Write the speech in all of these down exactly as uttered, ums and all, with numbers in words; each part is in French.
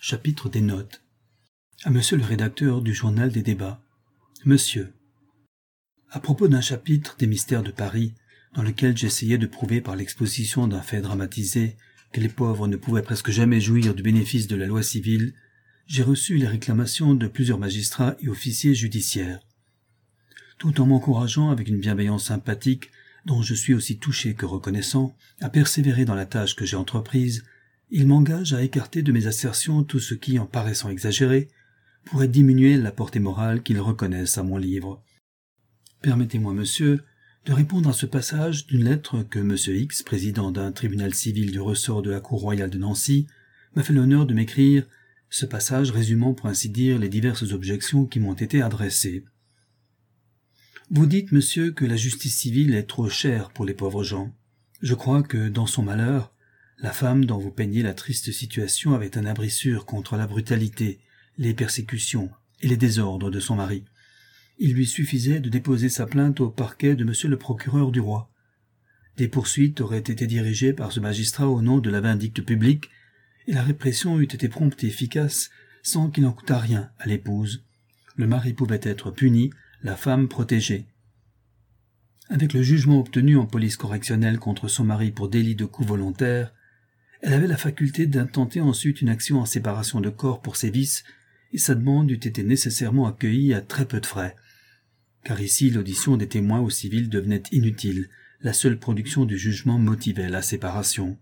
Chapitre des notes. À monsieur le rédacteur du journal des débats. Monsieur, à propos d'un chapitre des mystères de Paris, dans lequel j'essayais de prouver par l'exposition d'un fait dramatisé que les pauvres ne pouvaient presque jamais jouir du bénéfice de la loi civile, j'ai reçu les réclamations de plusieurs magistrats et officiers judiciaires. Tout en m'encourageant avec une bienveillance sympathique, dont je suis aussi touché que reconnaissant, à persévérer dans la tâche que j'ai entreprise, ils m'engagent à écarter de mes assertions tout ce qui, en paraissant exagéré, pourrait diminuer la portée morale qu'ils reconnaissent à mon livre. Permettez-moi, monsieur, de répondre à ce passage d'une lettre que monsieur X, président d'un tribunal civil du ressort de la Cour royale de Nancy, m'a fait l'honneur de m'écrire, ce passage résumant pour ainsi dire les diverses objections qui m'ont été adressées. Vous dites, monsieur, que la justice civile est trop chère pour les pauvres gens. Je crois que, dans son malheur, la femme dont vous peignez la triste situation avait un abri sûr contre la brutalité, les persécutions et les désordres de son mari. Il lui suffisait de déposer sa plainte au parquet de monsieur le procureur du roi. Des poursuites auraient été dirigées par ce magistrat au nom de la vindicte publique, et la répression eût été prompte et efficace sans qu'il n'en coûtât rien à l'épouse. Le mari pouvait être puni, la femme protégée. Avec le jugement obtenu en police correctionnelle contre son mari pour délit de coup volontaire, elle avait la faculté d'intenter ensuite une action en séparation de corps pour sévices, et sa demande eût été nécessairement accueillie à très peu de frais. Car ici, l'audition des témoins au civil devenait inutile, la seule production du jugement motivait la séparation.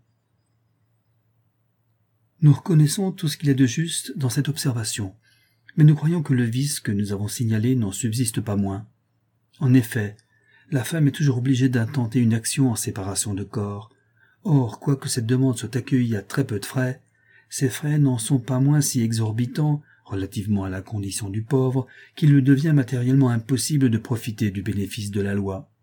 Nous reconnaissons tout ce qu'il y a de juste dans cette observation, mais nous croyons que le vice que nous avons signalé n'en subsiste pas moins. En effet, la femme est toujours obligée d'intenter une action en séparation de corps. Or, quoique cette demande soit accueillie à très peu de frais, ces frais n'en sont pas moins si exorbitants, relativement à la condition du pauvre, qu'il lui devient matériellement impossible de profiter du bénéfice de la loi.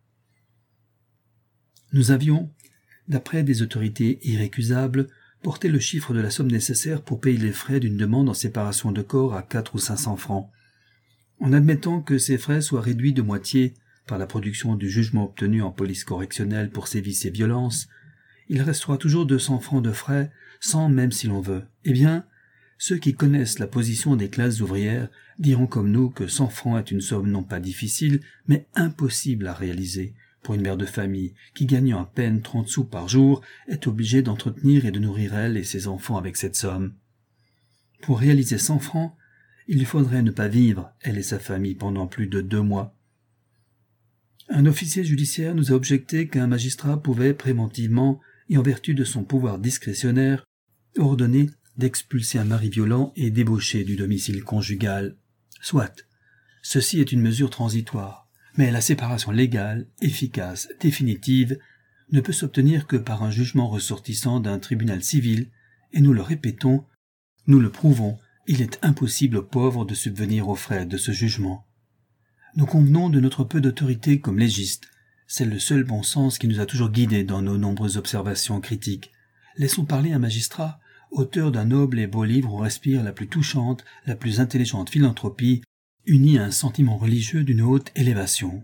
Nous avions, d'après des autorités irrécusables, porté le chiffre de la somme nécessaire pour payer les frais d'une demande en séparation de corps à quatre ou cinq cents francs. En admettant que ces frais soient réduits de moitié par la production du jugement obtenu en police correctionnelle pour sévices et violences, il restera toujours deux cents francs de frais, sans même si l'on veut. Eh bien, ceux qui connaissent la position des classes ouvrières diront comme nous que cent francs est une somme non pas difficile, mais impossible à réaliser pour une mère de famille qui, gagnant à peine trente sous par jour, est obligée d'entretenir et de nourrir elle et ses enfants avec cette somme. Pour réaliser cent francs, il lui faudrait ne pas vivre, elle et sa famille, pendant plus de deux mois. Un officier judiciaire nous a objecté qu'un magistrat pouvait préventivement, et en vertu de son pouvoir discrétionnaire, ordonner d'expulser un mari violent et débauché du domicile conjugal. Soit, ceci est une mesure transitoire, mais la séparation légale, efficace, définitive, ne peut s'obtenir que par un jugement ressortissant d'un tribunal civil, et nous le répétons, nous le prouvons, il est impossible aux pauvres de subvenir aux frais de ce jugement. Nous convenons de notre peu d'autorité comme légistes, c'est le seul bon sens qui nous a toujours guidés dans nos nombreuses observations critiques. Laissons parler un magistrat, auteur d'un noble et beau livre où respire la plus touchante, la plus intelligente philanthropie, unie à un sentiment religieux d'une haute élévation.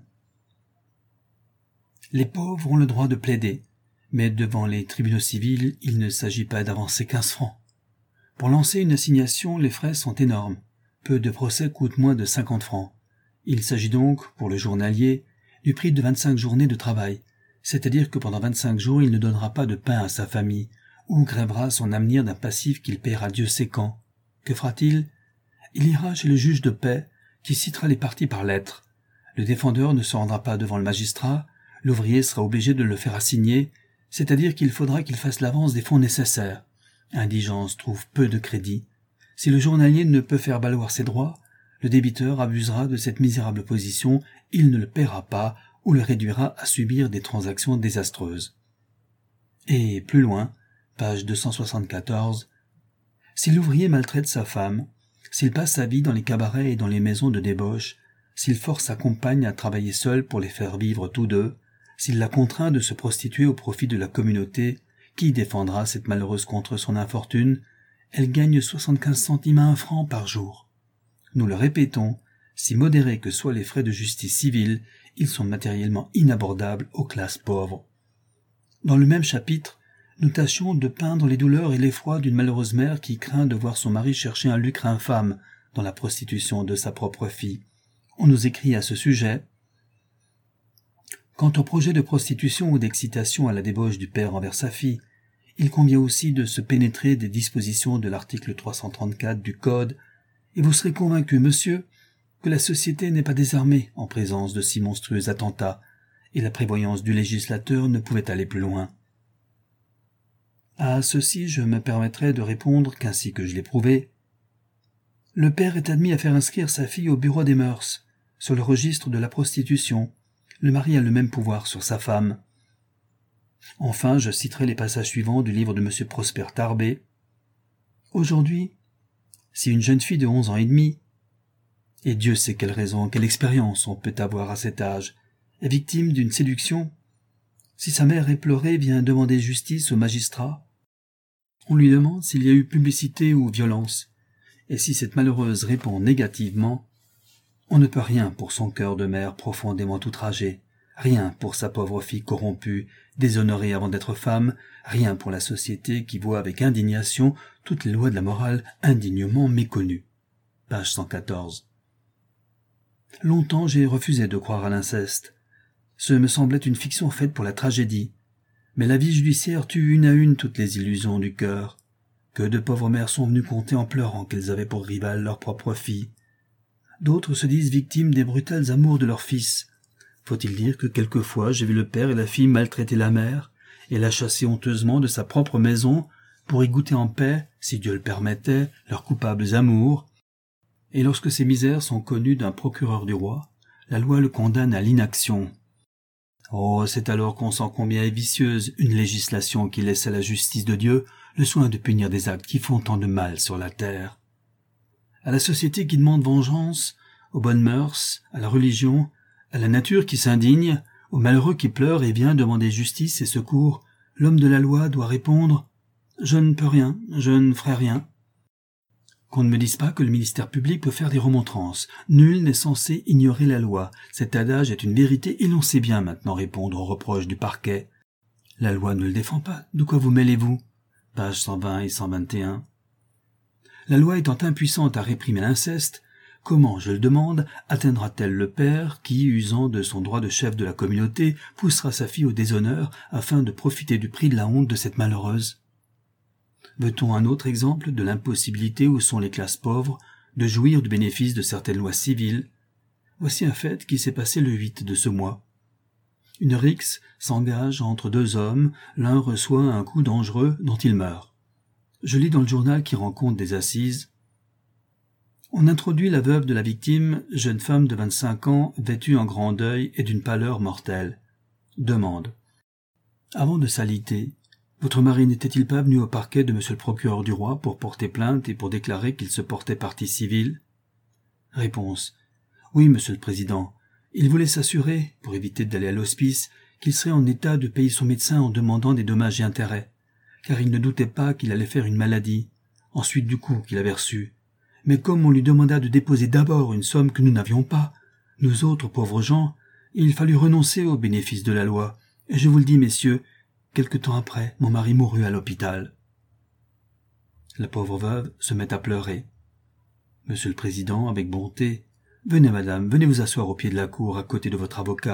Les pauvres ont le droit de plaider, mais devant les tribunaux civils, il ne s'agit pas d'avancer quinze francs. Pour lancer une assignation, les frais sont énormes. Peu de procès coûtent moins de cinquante francs. Il s'agit donc, pour le journalier, du prix de vingt-cinq journées de travail, c'est-à-dire que pendant vingt-cinq jours il ne donnera pas de pain à sa famille, ou grèvera son avenir d'un passif qu'il paiera Dieu sait quand. Que fera-t-il? Il ira chez le juge de paix, qui citera les parties par lettres. Le défendeur ne se rendra pas devant le magistrat, l'ouvrier sera obligé de le faire assigner, c'est-à-dire qu'il faudra qu'il fasse l'avance des fonds nécessaires. Indigence trouve peu de crédit. Si le journalier ne peut faire valoir ses droits, le débiteur abusera de cette misérable position, il ne le paiera pas ou le réduira à subir des transactions désastreuses. Et plus loin, page deux cent soixante-quatorze, si l'ouvrier maltraite sa femme, s'il passe sa vie dans les cabarets et dans les maisons de débauche, s'il force sa compagne à travailler seule pour les faire vivre tous deux, s'il la contraint de se prostituer au profit de la communauté, qui défendra cette malheureuse contre son infortune? Elle gagne soixante-quinze centimes à un franc par jour. Nous le répétons, si modérés que soient les frais de justice civile, ils sont matériellement inabordables aux classes pauvres. Dans le même chapitre, nous tâchions de peindre les douleurs et l'effroi d'une malheureuse mère qui craint de voir son mari chercher un lucre infâme dans la prostitution de sa propre fille. On nous écrit à ce sujet: quant au projet de prostitution ou d'excitation à la débauche du père envers sa fille, il convient aussi de se pénétrer des dispositions de l'article trois cent trente-quatre du Code, et vous serez convaincu, monsieur, que la société n'est pas désarmée en présence de si monstrueux attentats, et la prévoyance du législateur ne pouvait aller plus loin. À ceci, je me permettrai de répondre qu'ainsi que je l'ai prouvé, le père est admis à faire inscrire sa fille au bureau des mœurs, sur le registre de la prostitution. Le mari a le même pouvoir sur sa femme. Enfin, je citerai les passages suivants du livre de M. Prosper Tarbé. Aujourd'hui, si une jeune fille de onze ans et demi, et Dieu sait quelle raison, quelle expérience on peut avoir à cet âge, est victime d'une séduction, si sa mère éplorée vient demander justice au magistrat, on lui demande s'il y a eu publicité ou violence, et si cette malheureuse répond négativement, on ne peut rien pour son cœur de mère profondément outragé, rien pour sa pauvre fille corrompue, déshonorée avant d'être femme, rien pour la société qui voit avec indignation toutes les lois de la morale indignement méconnues. Page cent quatorze. Longtemps j'ai refusé de croire à l'inceste. Ce me semblait une fiction faite pour la tragédie. Mais la vie judiciaire tue une à une toutes les illusions du cœur. Que de pauvres mères sont venues compter en pleurant qu'elles avaient pour rivale leur propre fille. D'autres se disent victimes des brutales amours de leur fils. Faut-il dire que quelquefois j'ai vu le père et la fille maltraiter la mère et la chasser honteusement de sa propre maison pour y goûter en paix, si Dieu le permettait, leurs coupables amours. Et lorsque ces misères sont connues d'un procureur du roi, la loi le condamne à l'inaction. Oh, c'est alors qu'on sent combien est vicieuse une législation qui laisse à la justice de Dieu le soin de punir des actes qui font tant de mal sur la terre. À la société qui demande vengeance, aux bonnes mœurs, à la religion, à la nature qui s'indigne, aux malheureux qui pleurent et vient demander justice et secours, l'homme de la loi doit répondre « Je ne peux rien, je ne ferai rien ». Qu'on ne me dise pas que le ministère public peut faire des remontrances. Nul n'est censé ignorer la loi. Cet adage est une vérité et l'on sait bien maintenant répondre aux reproches du parquet. La loi ne le défend pas. De quoi vous mêlez-vous? Pages cent vingt et cent vingt et un. La loi étant impuissante à réprimer l'inceste, comment, je le demande, atteindra-t-elle le père qui, usant de son droit de chef de la communauté, poussera sa fille au déshonneur afin de profiter du prix de la honte de cette malheureuse? Veut-on un autre exemple de l'impossibilité où sont les classes pauvres de jouir du bénéfice de certaines lois civiles? Voici un fait qui s'est passé le huit de ce mois. Une rixe s'engage entre deux hommes, l'un reçoit un coup dangereux dont il meurt. Je lis dans le journal qui rend compte des assises. On introduit la veuve de la victime, jeune femme de vingt-cinq ans, vêtue en grand deuil et d'une pâleur mortelle. Demande. Avant de s'aliter, votre mari n'était-il pas venu au parquet de monsieur le procureur du roi pour porter plainte et pour déclarer qu'il se portait partie civile? Réponse. Oui, monsieur le président. Il voulait s'assurer, pour éviter d'aller à l'hospice, qu'il serait en état de payer son médecin en demandant des dommages et intérêts, car il ne doutait pas qu'il allait faire une maladie, ensuite du coup qu'il avait reçu. Mais comme on lui demanda de déposer d'abord une somme que nous n'avions pas, nous autres pauvres gens, il fallut renoncer au bénéfice de la loi. Et je vous le dis, messieurs, quelque temps après, mon mari mourut à l'hôpital. La pauvre veuve se met à pleurer. Monsieur le président, avec bonté, « Venez, madame, venez vous asseoir au pied de la cour à côté de votre avocat. »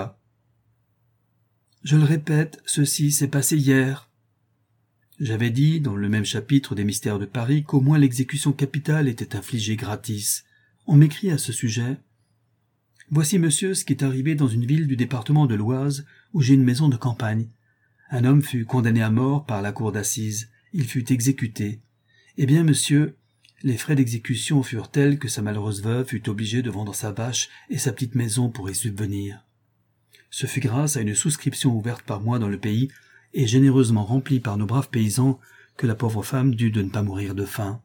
Je le répète, ceci s'est passé hier. J'avais dit, dans le même chapitre des Mystères de Paris, qu'au moins l'exécution capitale était infligée gratis. On m'écrit à ce sujet. Voici, monsieur, ce qui est arrivé dans une ville du département de l'Oise, où j'ai une maison de campagne. Un homme fut condamné à mort par la cour d'assises. Il fut exécuté. Eh bien, monsieur, les frais d'exécution furent tels que sa malheureuse veuve fut obligée de vendre sa vache et sa petite maison pour y subvenir. Ce fut grâce à une souscription ouverte par moi dans le pays et généreusement remplie par nos braves paysans que la pauvre femme dut de ne pas mourir de faim.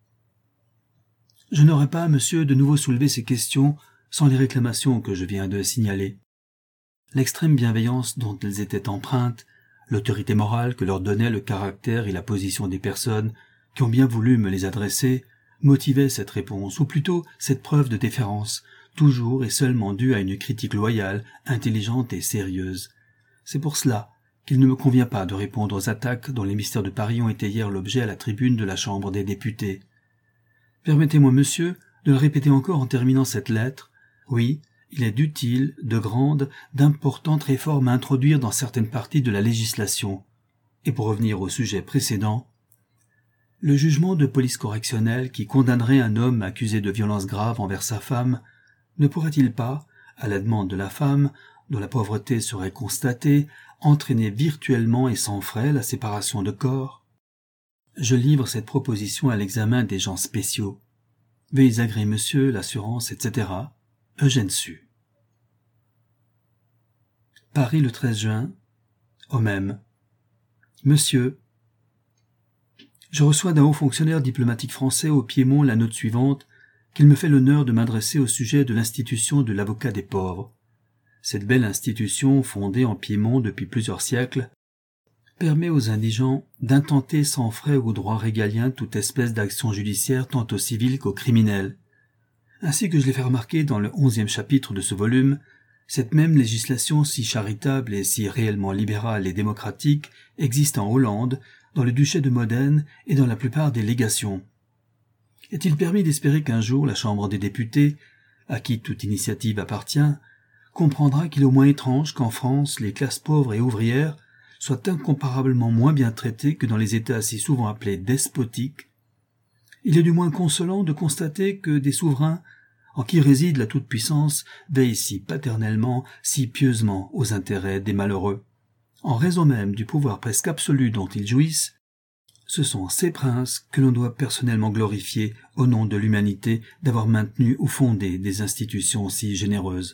Je n'aurais pas, monsieur, de nouveau soulevé ces questions sans les réclamations que je viens de signaler. L'extrême bienveillance dont elles étaient empreintes, l'autorité morale que leur donnait le caractère et la position des personnes qui ont bien voulu me les adresser, motivaient cette réponse, ou plutôt cette preuve de déférence, toujours et seulement due à une critique loyale, intelligente et sérieuse. C'est pour cela qu'il ne me convient pas de répondre aux attaques dont les mystères de Paris ont été hier l'objet à la tribune de la Chambre des députés. Permettez-moi, monsieur, de le répéter encore en terminant cette lettre. Oui, il est d'utiles, de grandes, d'importantes réformes à introduire dans certaines parties de la législation. Et pour revenir au sujet précédent, le jugement de police correctionnelle qui condamnerait un homme accusé de violences graves envers sa femme ne pourrait-il pas, à la demande de la femme, dont la pauvreté serait constatée, entraîner virtuellement et sans frais la séparation de corps? Je livre cette proposition à l'examen des gens spéciaux. Veuillez agréer, monsieur, l'assurance, et cetera. Eugène Sue. Paris le treize juin. Au même. Monsieur, je reçois d'un haut fonctionnaire diplomatique français au Piémont la note suivante qu'il me fait l'honneur de m'adresser au sujet de l'institution de l'avocat des pauvres. Cette belle institution, fondée en Piémont depuis plusieurs siècles, permet aux indigents d'intenter sans frais au droit régalien toute espèce d'action judiciaire tant au civil qu'au criminel. Ainsi que je l'ai fait remarquer dans le onzième chapitre de ce volume, cette même législation si charitable et si réellement libérale et démocratique existe en Hollande, dans le duché de Modène et dans la plupart des légations. Est-il permis d'espérer qu'un jour la Chambre des députés, à qui toute initiative appartient, comprendra qu'il est au moins étrange qu'en France les classes pauvres et ouvrières soient incomparablement moins bien traitées que dans les États si souvent appelés despotiques? Il est du moins consolant de constater que des souverains, en qui réside la toute-puissance, veillent si paternellement, si pieusement aux intérêts des malheureux. En raison même du pouvoir presque absolu dont ils jouissent, ce sont ces princes que l'on doit personnellement glorifier au nom de l'humanité d'avoir maintenu ou fondé des institutions si généreuses.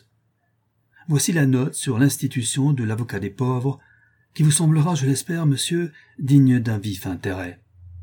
Voici la note sur l'institution de l'avocat des pauvres, qui vous semblera, je l'espère, monsieur, digne d'un vif intérêt.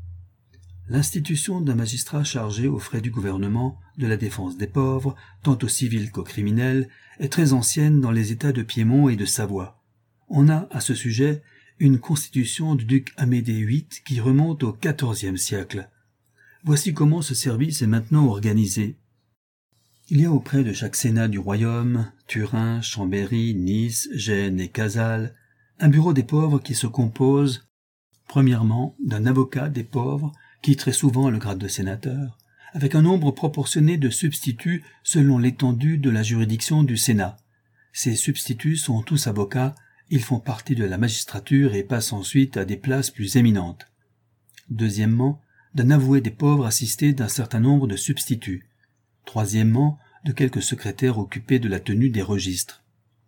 L'institution d'un magistrat chargé aux frais du gouvernement de la défense des pauvres, tant aux civils qu'aux criminels, est très ancienne dans les États de Piémont et de Savoie. On a, à ce sujet, une constitution du duc Amédée huit qui remonte au quatorzième siècle. Voici comment ce service est maintenant organisé. Il y a auprès de chaque sénat du royaume, Turin, Chambéry, Nice, Gênes et Casales, un bureau des pauvres qui se compose, premièrement, d'un avocat des pauvres, qui très souvent a le grade de sénateur, avec un nombre proportionné de substituts selon l'étendue de la juridiction du Sénat. Ces substituts sont tous avocats. Ils font partie de la magistrature et passent ensuite à des places plus éminentes. Deuxièmement, d'un avoué des pauvres assisté d'un certain nombre de substituts. Troisièmement, de quelques secrétaires occupés de la tenue des registres.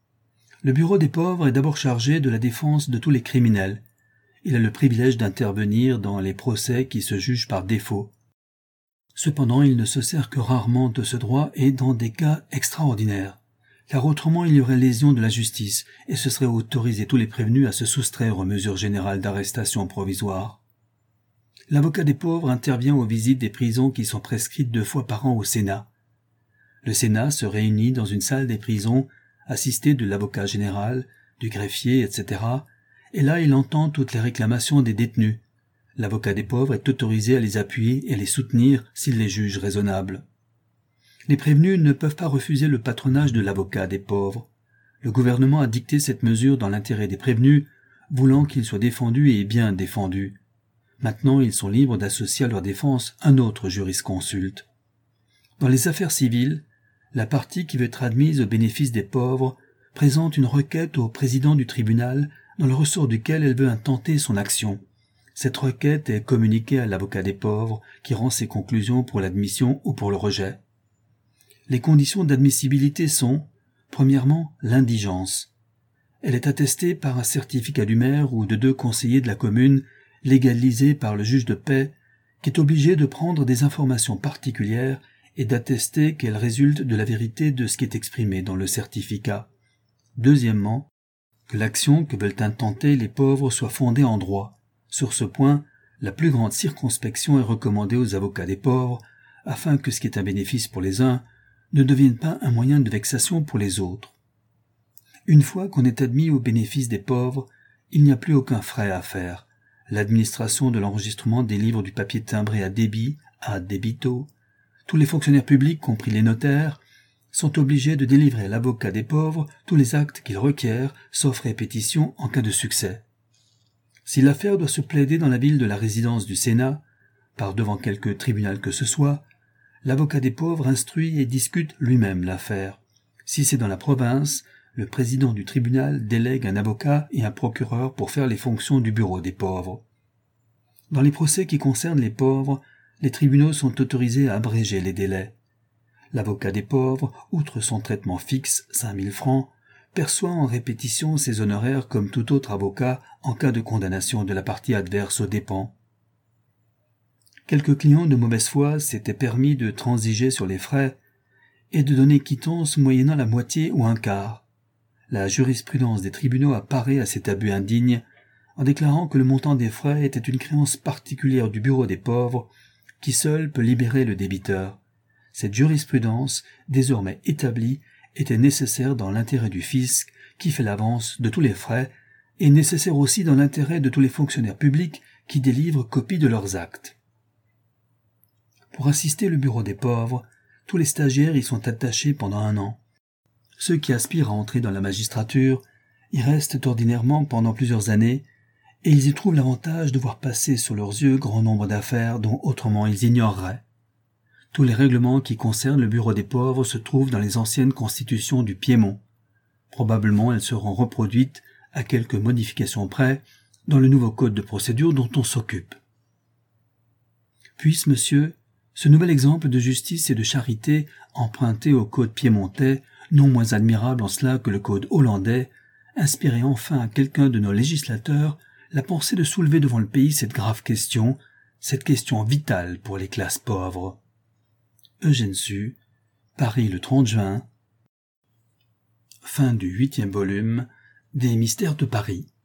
Le bureau des pauvres est d'abord chargé de la défense de tous les criminels. Il a le privilège d'intervenir dans les procès qui se jugent par défaut. Cependant, il ne se sert que rarement de ce droit et dans des cas extraordinaires. Car autrement il y aurait lésion de la justice, et ce serait autoriser tous les prévenus à se soustraire aux mesures générales d'arrestation provisoire. L'avocat des pauvres intervient aux visites des prisons qui sont prescrites deux fois par an au Sénat. Le Sénat se réunit dans une salle des prisons, assisté de l'avocat général, du greffier, et cetera, et là il entend toutes les réclamations des détenus. L'avocat des pauvres est autorisé à les appuyer et les soutenir s'il les juge raisonnables. Les prévenus ne peuvent pas refuser le patronage de l'avocat des pauvres. Le gouvernement a dicté cette mesure dans l'intérêt des prévenus, voulant qu'ils soient défendus et bien défendus. Maintenant, ils sont libres d'associer à leur défense un autre jurisconsulte. Dans les affaires civiles, la partie qui veut être admise au bénéfice des pauvres présente une requête au président du tribunal dans le ressort duquel elle veut intenter son action. Cette requête est communiquée à l'avocat des pauvres qui rend ses conclusions pour l'admission ou pour le rejet. Les conditions d'admissibilité sont, premièrement, l'indigence. Elle est attestée par un certificat du maire ou de deux conseillers de la commune, légalisé par le juge de paix, qui est obligé de prendre des informations particulières et d'attester qu'elles résultent de la vérité de ce qui est exprimé dans le certificat. Deuxièmement, que l'action que veulent intenter les pauvres soit fondée en droit. Sur ce point, la plus grande circonspection est recommandée aux avocats des pauvres, afin que ce qui est un bénéfice pour les uns ne devienne pas un moyen de vexation pour les autres. Une fois qu'on est admis au bénéfice des pauvres, il n'y a plus aucun frais à faire. L'administration de l'enregistrement des livres du papier timbré à débit, à débito, tous les fonctionnaires publics, compris les notaires, sont obligés de délivrer à l'avocat des pauvres tous les actes qu'ils requièrent, sauf répétition en cas de succès. Si l'affaire doit se plaider dans la ville de la résidence du Sénat, par devant quelque tribunal que ce soit, l'avocat des pauvres instruit et discute lui-même l'affaire. Si c'est dans la province, le président du tribunal délègue un avocat et un procureur pour faire les fonctions du bureau des pauvres. Dans les procès qui concernent les pauvres, les tribunaux sont autorisés à abréger les délais. L'avocat des pauvres, outre son traitement fixe, cinq mille francs, perçoit en répétition ses honoraires comme tout autre avocat en cas de condamnation de la partie adverse aux dépens. Quelques clients de mauvaise foi s'étaient permis de transiger sur les frais et de donner quittance moyennant la moitié ou un quart. La jurisprudence des tribunaux a paré à cet abus indigne en déclarant que le montant des frais était une créance particulière du bureau des pauvres qui seul peut libérer le débiteur. Cette jurisprudence, désormais établie, était nécessaire dans l'intérêt du fisc qui fait l'avance de tous les frais et nécessaire aussi dans l'intérêt de tous les fonctionnaires publics qui délivrent copie de leurs actes. Pour assister le bureau des pauvres, tous les stagiaires y sont attachés pendant un an. Ceux qui aspirent à entrer dans la magistrature y restent ordinairement pendant plusieurs années et ils y trouvent l'avantage de voir passer sous leurs yeux grand nombre d'affaires dont autrement ils ignoreraient. Tous les règlements qui concernent le bureau des pauvres se trouvent dans les anciennes constitutions du Piémont. Probablement elles seront reproduites, à quelques modifications près, dans le nouveau code de procédure dont on s'occupe. Puisse, monsieur, ce nouvel exemple de justice et de charité emprunté au code piémontais, non moins admirable en cela que le code hollandais, inspirer enfin à quelqu'un de nos législateurs la pensée de soulever devant le pays cette grave question, cette question vitale pour les classes pauvres. Eugène Sue, Paris le trente juin. Fin du huitième volume des Mystères de Paris.